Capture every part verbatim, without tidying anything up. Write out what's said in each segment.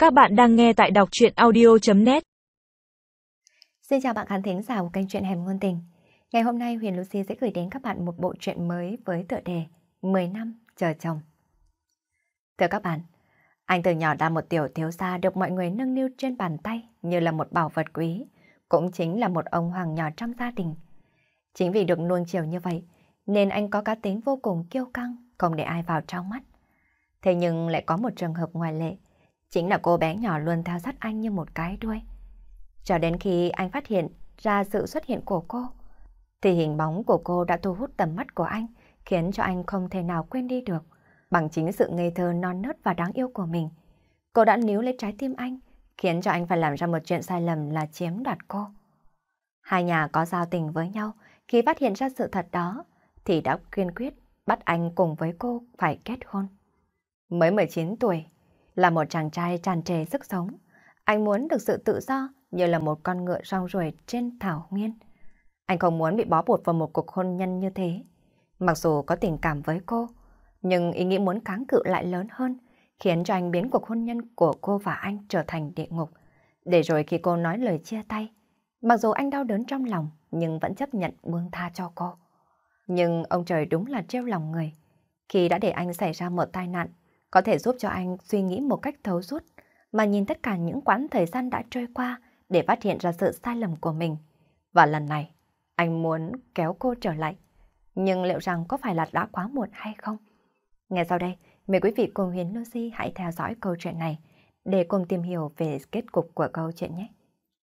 Các bạn đang nghe tại đọc truyện audio chấm net. Xin chào bạn khán thính giả của kênh Truyện Hẻm Ngôn Tình. Ngày hôm nay Huyền Lucy sẽ gửi đến các bạn một bộ truyện mới với tựa đề mười năm chờ chồng. Thưa các bạn, anh từ nhỏ đã một tiểu thiếu gia được mọi người nâng niu trên bàn tay như là một bảo vật quý, cũng chính là một ông hoàng nhỏ trong gia đình. Chính vì được nuông chiều như vậy, nên anh có cá tính vô cùng kiêu căng, không để ai vào trong mắt. Thế nhưng lại có một trường hợp ngoại lệ, chính là cô bé nhỏ luôn theo sát anh như một cái đuôi. Cho đến khi anh phát hiện ra sự xuất hiện của cô, thì hình bóng của cô đã thu hút tầm mắt của anh, khiến cho anh không thể nào quên đi được. Bằng chính sự ngây thơ non nớt và đáng yêu của mình, cô đã níu lấy trái tim anh, khiến cho anh phải làm ra một chuyện sai lầm là chiếm đoạt cô. Hai nhà có giao tình với nhau, khi phát hiện ra sự thật đó, thì đã kiên quyết bắt anh cùng với cô phải kết hôn. Mới mười chín tuổi, là một chàng trai tràn trề sức sống. Anh muốn được sự tự do như là một con ngựa rong ruổi trên thảo nguyên. Anh không muốn bị bó buộc vào một cuộc hôn nhân như thế. Mặc dù có tình cảm với cô, nhưng ý nghĩ muốn kháng cự lại lớn hơn, khiến cho anh biến cuộc hôn nhân của cô và anh trở thành địa ngục. Để rồi khi cô nói lời chia tay, mặc dù anh đau đớn trong lòng, nhưng vẫn chấp nhận buông tha cho cô. Nhưng ông trời đúng là trêu lòng người. Khi đã để anh xảy ra một tai nạn, có thể giúp cho anh suy nghĩ một cách thấu suốt, mà nhìn tất cả những quãng thời gian đã trôi qua để phát hiện ra sự sai lầm của mình. Và lần này, anh muốn kéo cô trở lại. Nhưng liệu rằng có phải là đã quá muộn hay không? Ngay sau đây, mời quý vị cùng Huyền Lucy hãy theo dõi câu chuyện này để cùng tìm hiểu về kết cục của câu chuyện nhé.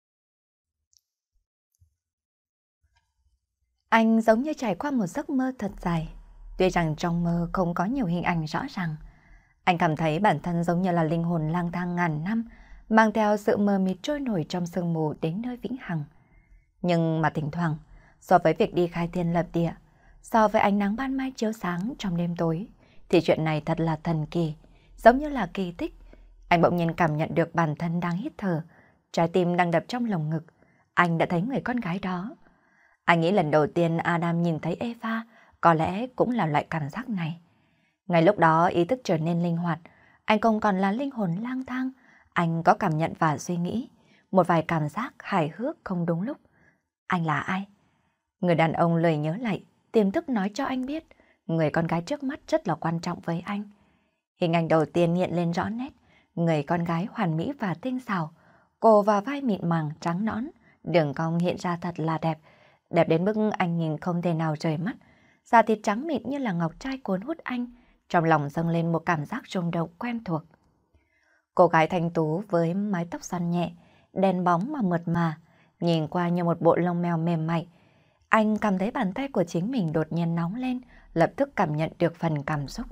Anh giống như trải qua một giấc mơ thật dài. Tuy rằng trong mơ không có nhiều hình ảnh rõ ràng, anh cảm thấy bản thân giống như là linh hồn lang thang ngàn năm, mang theo sự mờ mịt trôi nổi trong sương mù đến nơi vĩnh hằng. Nhưng mà thỉnh thoảng, so với việc đi khai thiên lập địa, so với ánh nắng ban mai chiếu sáng trong đêm tối, thì chuyện này thật là thần kỳ, giống như là kỳ tích. Anh bỗng nhiên cảm nhận được bản thân đang hít thở, trái tim đang đập trong lồng ngực. Anh đã thấy người con gái đó. Anh nghĩ lần đầu tiên Adam nhìn thấy Eva, có lẽ cũng là loại cảm giác này. Ngay lúc đó ý thức trở nên linh hoạt, anh không còn là linh hồn lang thang, anh có cảm nhận và suy nghĩ, một vài cảm giác hài hước không đúng lúc. Anh là ai? Người đàn ông lời nhớ lại, tiềm thức nói cho anh biết, người con gái trước mắt rất là quan trọng với anh. Hình ảnh đầu tiên hiện lên rõ nét, người con gái hoàn mỹ và tinh xảo, cổ và vai mịn màng trắng nõn, đường cong hiện ra thật là đẹp, đẹp đến mức anh nhìn không thể nào rời mắt. Da thịt trắng mịn như là ngọc trai cuốn hút anh, trong lòng dâng lên một cảm giác rung động quen thuộc. Cô gái thanh tú với mái tóc xoăn nhẹ, đen bóng mà mượt mà, nhìn qua như một bộ lông mèo mềm mại. Anh cảm thấy bàn tay của chính mình đột nhiên nóng lên, lập tức cảm nhận được phần cảm xúc.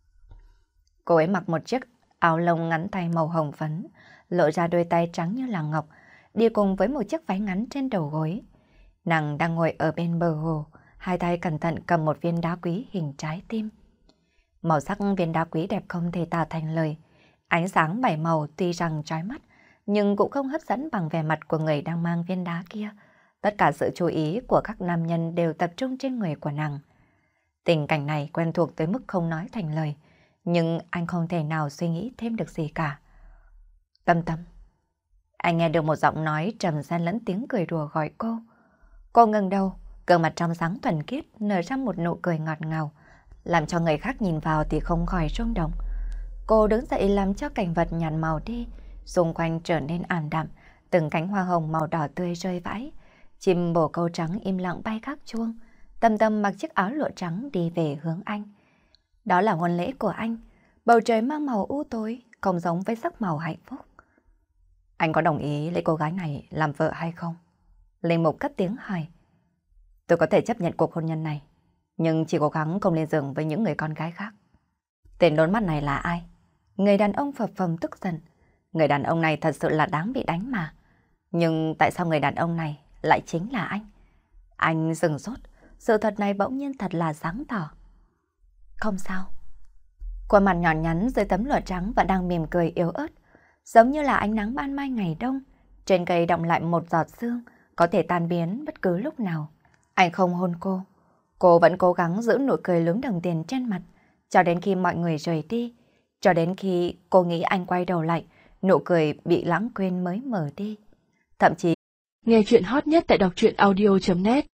Cô ấy mặc một chiếc áo lông ngắn tay màu hồng phấn, lộ ra đôi tay trắng như là ngọc, đi cùng với một chiếc váy ngắn trên đầu gối. Nàng đang ngồi ở bên bờ hồ, hai tay cẩn thận cầm một viên đá quý hình trái tim. Màu sắc viên đá quý đẹp không thể tả thành lời. Ánh sáng bảy màu tuy rằng chói mắt, nhưng cũng không hấp dẫn bằng vẻ mặt của người đang mang viên đá kia. Tất cả sự chú ý của các nam nhân đều tập trung trên người của nàng. Tình cảnh này quen thuộc tới mức không nói thành lời, nhưng anh không thể nào suy nghĩ thêm được gì cả. Tâm Tâm. Anh nghe được một giọng nói trầm xen lẫn tiếng cười đùa gọi cô. Cô ngẩng đầu, gương mặt trong sáng thuần khiết nở ra một nụ cười ngọt ngào, làm cho người khác nhìn vào thì không khỏi rung động. Cô đứng dậy làm cho cảnh vật nhạt màu đi, xung quanh trở nên ảm đạm, từng cánh hoa hồng màu đỏ tươi rơi vãi, chim bồ câu trắng im lặng bay các chuông. Tâm Tâm mặc chiếc áo lụa trắng đi về hướng anh. Đó là hôn lễ của anh, bầu trời mang màu u tối, không giống với sắc màu hạnh phúc. Anh có đồng ý lấy cô gái này làm vợ hay không? Linh Mục cất tiếng hỏi. Tôi có thể chấp nhận cuộc hôn nhân này, nhưng chỉ cố gắng không lên giường với những người con gái khác. Tên đốn mắt này là ai? Người đàn ông phập phồng tức giận. Người đàn ông này thật sự là đáng bị đánh mà. Nhưng tại sao người đàn ông này lại chính là anh? Anh dừng sốt, sự thật này bỗng nhiên thật là sáng tỏ. Không sao. Khuôn mặt nhỏ nhắn dưới tấm lụa trắng và đang mỉm cười yếu ớt, giống như là ánh nắng ban mai ngày đông. Trên cây đọng lại một giọt sương, có thể tan biến bất cứ lúc nào. Anh không hôn cô. Cô vẫn cố gắng giữ nụ cười lúm đồng tiền trên mặt, cho đến khi mọi người rời đi, cho đến khi cô nghĩ anh quay đầu lại, nụ cười bị lãng quên mới mở đi. Thậm chí, nghe chuyện hot nhất tại đọc truyện audio chấm net